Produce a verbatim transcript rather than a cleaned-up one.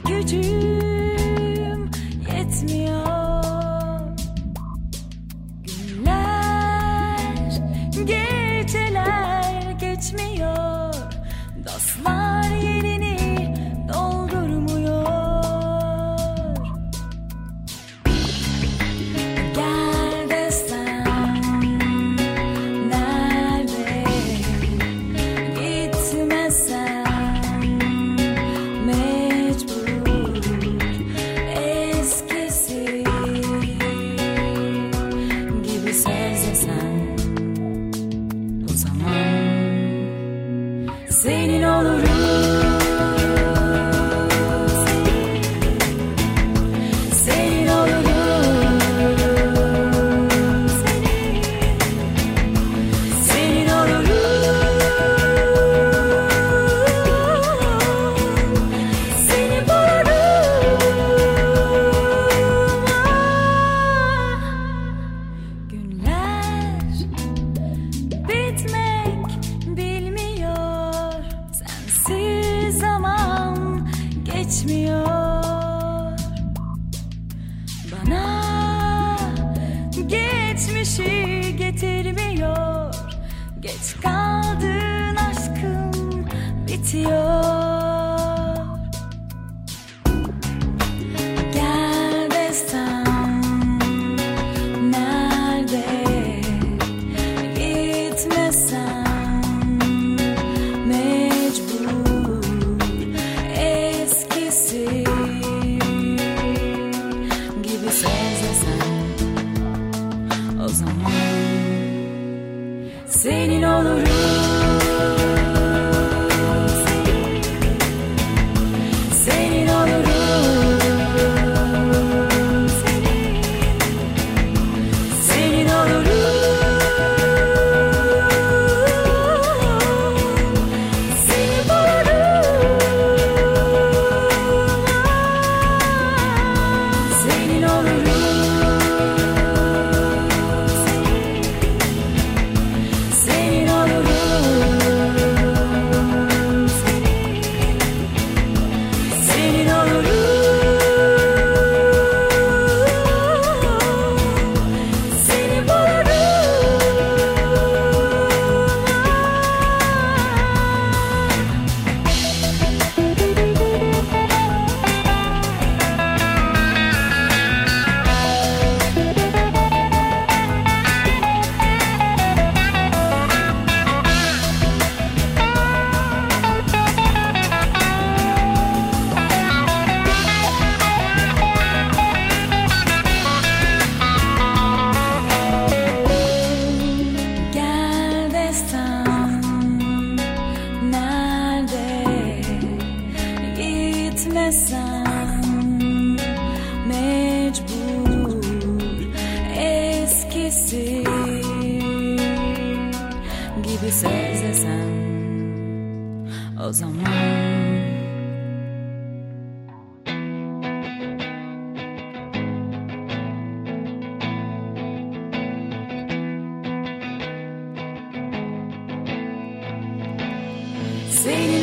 gücüm yetmiyor. Günler, geceler geçmiyor. Dostlar yerini doldurmuyor. Gel desem nerede, gitmesem mecbur, eskisi gibi sözlesem o zaman senin olurum. Senin olurum. Senin olurum. Seni bulurum. Günler bitmek bilmiyor. Sensiz zaman geçmiyor. Bana geçmişi getirmiyor. Geç kaldın aşkım bitiyor. Gel desem nerede, gitmesem mecbur, eskisi gibi sözlesem o zaman senin olurum. Senin olurum. Senin olurum. Seni bulurum. Senin olurum. Senin olurum. Senin olurum. Seni Gel desem nerede, gitmesem mecbur, eskisi gibi sözlesem o zaman senin